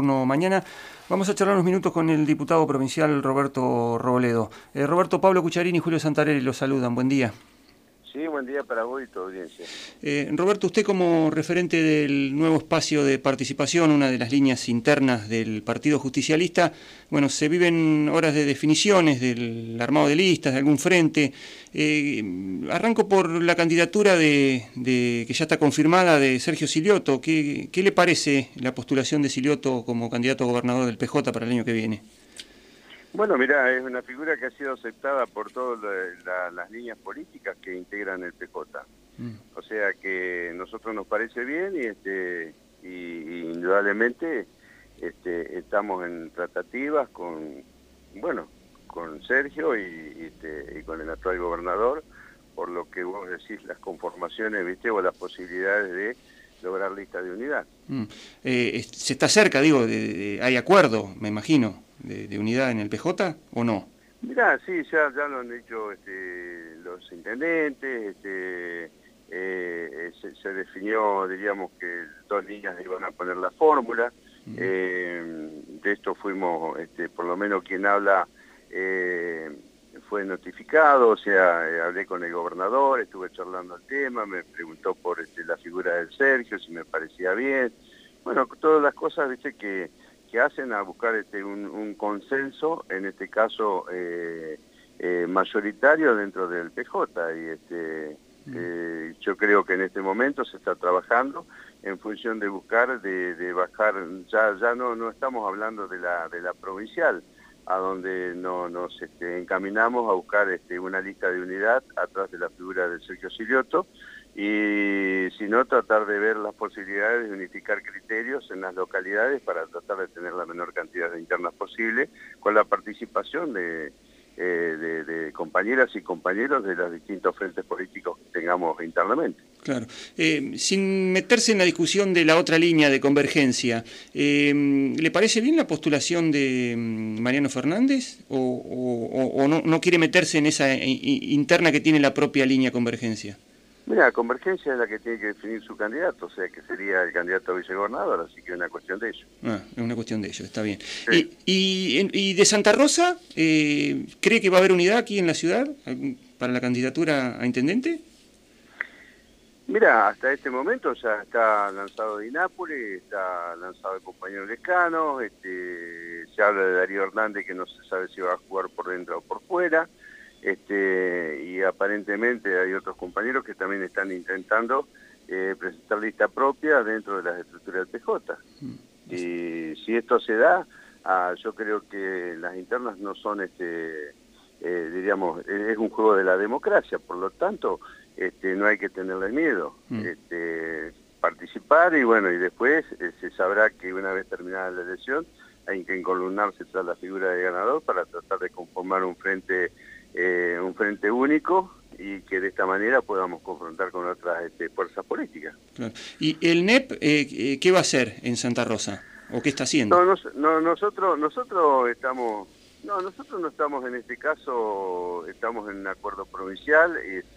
turno mañana. Vamos a charlar unos minutos con el diputado provincial Roberto Robledo. Roberto, Pablo Cucharini y Julio Santarelli los saludan. Buen día. Sí, buen día para vos y tu audiencia. Roberto, usted como referente del nuevo espacio de participación, una de las líneas internas del Partido Justicialista, bueno, se viven horas de definiciones del armado de listas, de algún frente. Arranco por la candidatura que ya está confirmada de Sergio Silioto. ¿Qué le parece la postulación de Silioto como candidato a gobernador del PJ para el año que viene? Bueno, mirá, es una figura que ha sido aceptada por todas las líneas políticas que integran el PJ. O sea que a nosotros nos parece bien y indudablemente estamos en tratativas con Sergio y con el actual gobernador, por lo que vos decís, las conformaciones, ¿viste? O las posibilidades de lograr listas de unidad. Se está cerca, digo, hay acuerdo, me imagino, de unidad en el PJ, ¿o no? Mirá, sí, ya lo han dicho los intendentes, se definió, diríamos, que 2 líneas iban a poner la fórmula. De esto fuimos, por lo menos quien habla, fue notificado, o sea, hablé con el gobernador, estuve charlando el tema, me preguntó por la figura del Sergio, si me parecía bien. Bueno, todas las cosas, viste, que hacen a buscar un consenso, en este caso mayoritario dentro del PJ, y yo creo que en este momento se está trabajando en función de buscar, de bajar, ya no estamos hablando de la provincial, a donde nos encaminamos a buscar una lista de unidad atrás de la figura de Sergio Silioto, y si no, tratar de ver las posibilidades de unificar criterios en las localidades para tratar de tener la menor cantidad de internas posible, con la participación de compañeras y compañeros de los distintos frentes políticos que tengamos internamente. Claro. Sin meterse en la discusión de la otra línea de convergencia, ¿le parece bien la postulación de Mariano Fernández o no quiere meterse en esa interna que tiene la propia línea convergencia? Mira, Convergencia es la que tiene que definir su candidato, o sea, que sería el candidato a vicegobernador, así que es una cuestión de ellos. Es una cuestión de ellos, está bien. Sí. ¿Y de Santa Rosa, cree que va a haber unidad aquí en la ciudad para la candidatura a intendente? Mira, hasta este momento ya está lanzado Di Nápoles, está lanzado el compañero Lescano, se habla de Darío Hernández, que no se sabe si va a jugar por dentro o por fuera. Y aparentemente hay otros compañeros que también están intentando presentar lista propia dentro de las estructuras del PJ. Y si esto se da, yo creo que las internas no son, diríamos, es un juego de la democracia, por lo tanto, no hay que tenerle miedo. Participar y bueno, y después se sabrá que una vez terminada la elección hay que encolumnarse tras la figura de ganador para tratar de conformar un frente único y que de esta manera podamos confrontar con otras fuerzas políticas. Claro. ¿Y el NEP qué va a hacer en Santa Rosa? ¿O qué está haciendo? Nosotros estamos... No, nosotros no estamos en este caso, estamos en un acuerdo provincial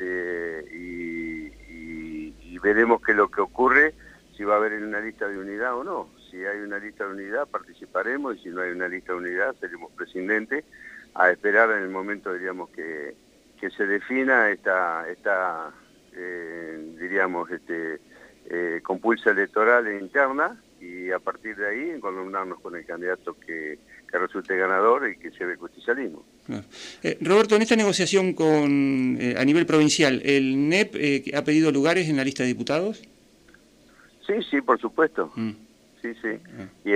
y veremos qué es lo que ocurre, si va a haber una lista de unidad o no. Si hay una lista de unidad participaremos y si no hay una lista de unidad seremos prescindentes a esperar en el momento, diríamos, que se defina diríamos, compulsa electoral interna y a partir de ahí encolumnarnos con el candidato que resulte ganador y que lleve el justicialismo. Claro. Roberto, en esta negociación a nivel provincial, ¿el NEP ha pedido lugares en la lista de diputados? Sí, por supuesto. Sí. Y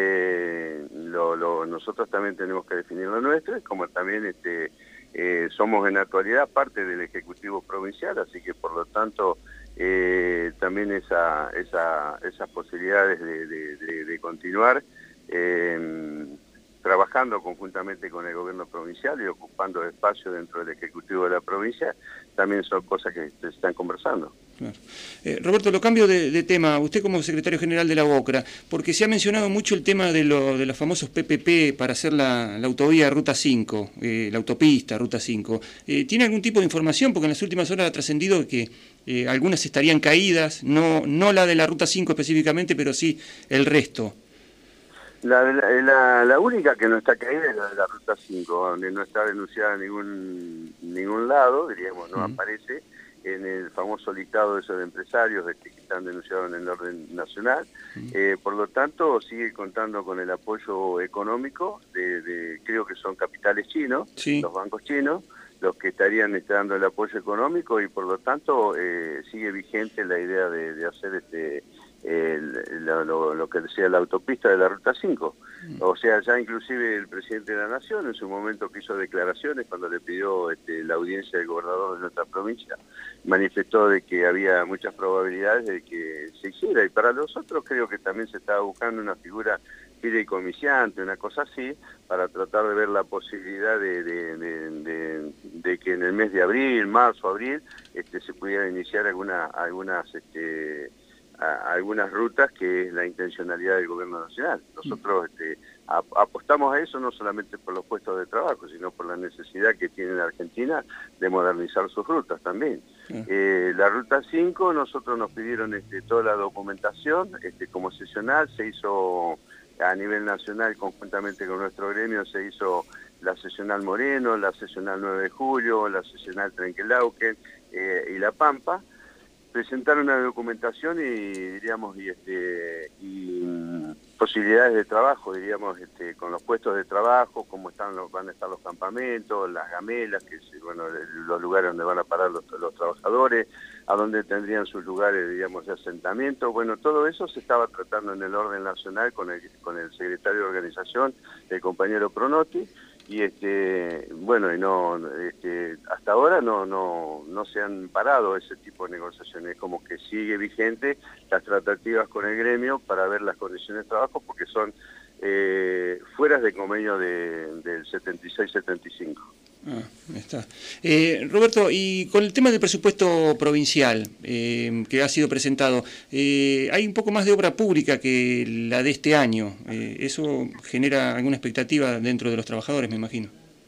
nosotros también tenemos que definir lo nuestro, como también somos en la actualidad parte del Ejecutivo Provincial, así que por lo tanto también esas posibilidades de continuar trabajando conjuntamente con el gobierno provincial y ocupando espacio dentro del Ejecutivo de la provincia, también son cosas que se están conversando. Claro. Roberto, lo cambio de tema, usted como secretario general de la UOCRA, porque se ha mencionado mucho el tema de los famosos PPP para hacer la autovía Ruta 5, la autopista Ruta 5. ¿Tiene algún tipo de información? Porque en las últimas horas ha trascendido que algunas estarían caídas, no la de la Ruta 5 específicamente, pero sí el resto. La única que no está caída es la de la Ruta 5, donde no está denunciada en ningún lado, diríamos, no aparece en el famoso listado de esos empresarios que están denunciados en el orden nacional. Por lo tanto, sigue contando con el apoyo económico creo que son capitales chinos, los bancos chinos, los que estarían dando el apoyo económico, y por lo tanto sigue vigente la idea de hacer lo que decía la autopista de la Ruta 5. O sea, ya inclusive el presidente de la Nación en su momento que hizo declaraciones cuando le pidió la audiencia del gobernador de nuestra provincia, manifestó de que había muchas probabilidades de que se hiciera, y para nosotros creo que también se estaba buscando una figura fideicomisante, una cosa así, para tratar de ver la posibilidad de que en el mes de abril, marzo, abril, se pudiera iniciar algunas rutas, que es la intencionalidad del gobierno nacional. Nosotros apostamos a eso no solamente por los puestos de trabajo, sino por la necesidad que tiene la Argentina de modernizar sus rutas también. La Ruta 5, nosotros nos pidieron toda la documentación como sesional, se hizo a nivel nacional conjuntamente con nuestro gremio, se hizo la sesional Moreno, la sesional 9 de Julio, la sesional Trenquelauquen y La Pampa. Presentaron una documentación y posibilidades de trabajo, diríamos, con los puestos de trabajo, cómo van a estar los campamentos, las gamelas, que es, los lugares donde van a parar los trabajadores, a dónde tendrían sus lugares, digamos, de asentamiento. Bueno, todo eso se estaba tratando en el orden nacional con el secretario de organización, el compañero Pronotti, y hasta ahora no se han parado ese tipo de negociaciones, como que sigue vigente las tratativas con el gremio para ver las condiciones de trabajo, porque son fuera de convenio del 76-75. Está. Roberto, y con el tema del presupuesto provincial que ha sido presentado, hay un poco más de obra pública que la de este año. ¿Eso genera alguna expectativa dentro de los trabajadores, me imagino?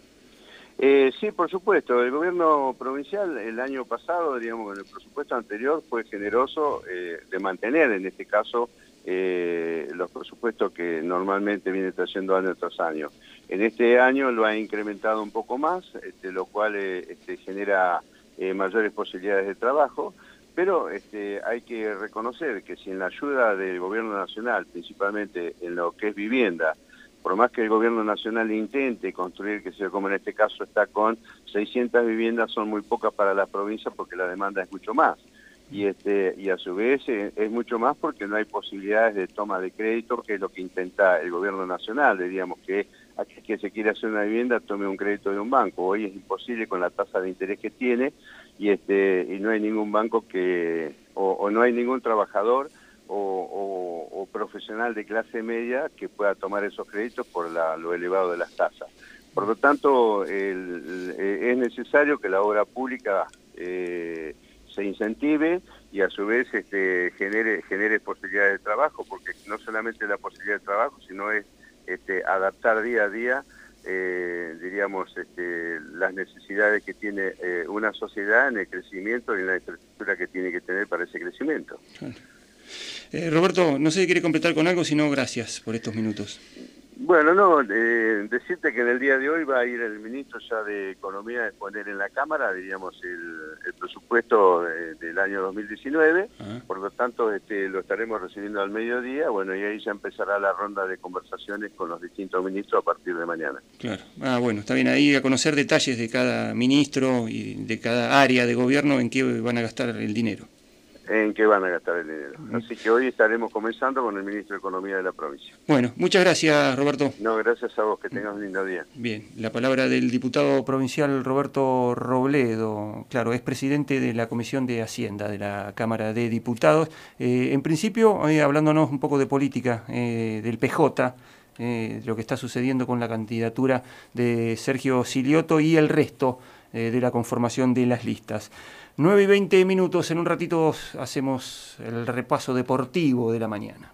Sí, por supuesto. El gobierno provincial el año pasado, digamos, en el presupuesto anterior fue generoso de mantener, en este caso, los presupuestos que normalmente viene trayendo año tras año. En este año lo ha incrementado un poco más, lo cual genera mayores posibilidades de trabajo, pero hay que reconocer que sin la ayuda del gobierno nacional, principalmente en lo que es vivienda, por más que el gobierno nacional intente construir, que sea como en este caso está con 600 viviendas, son muy pocas para la provincia porque la demanda es mucho más. Y a su vez es mucho más porque no hay posibilidades de toma de crédito, que es lo que intenta el gobierno nacional, diríamos, que aquel que se quiere hacer una vivienda tome un crédito de un banco. Hoy es imposible con la tasa de interés que tiene, y no hay ningún banco o no hay ningún trabajador o profesional de clase media que pueda tomar esos créditos por lo elevado de las tasas. Por lo tanto, es necesario que la obra pública se incentive y a su vez genere posibilidades de trabajo, porque no solamente la posibilidad de trabajo, sino es adaptar día a día, diríamos, las necesidades que tiene una sociedad en el crecimiento y en la infraestructura que tiene que tener para ese crecimiento. Roberto, no sé si quiere completar con algo, si no, gracias por estos minutos. Bueno, decirte que en el día de hoy va a ir el ministro ya de Economía a exponer en la Cámara, diríamos, el presupuesto del año 2019, por lo tanto lo estaremos recibiendo al mediodía, bueno, y ahí ya empezará la ronda de conversaciones con los distintos ministros a partir de mañana. Claro, bueno, está bien, ahí a conocer detalles de cada ministro y de cada área de gobierno en qué van a gastar el dinero. En qué van a gastar el dinero. Así que hoy estaremos comenzando con el ministro de Economía de la provincia. Bueno, muchas gracias, Roberto. No, gracias a vos, que tengas un lindo día. Bien, la palabra del diputado provincial Roberto Robledo, claro, es presidente de la Comisión de Hacienda de la Cámara de Diputados. En principio, hablándonos un poco de política, del PJ, lo que está sucediendo con la candidatura de Sergio Silioto y el resto de la conformación de las listas. 9:20, en un ratito hacemos el repaso deportivo de la mañana.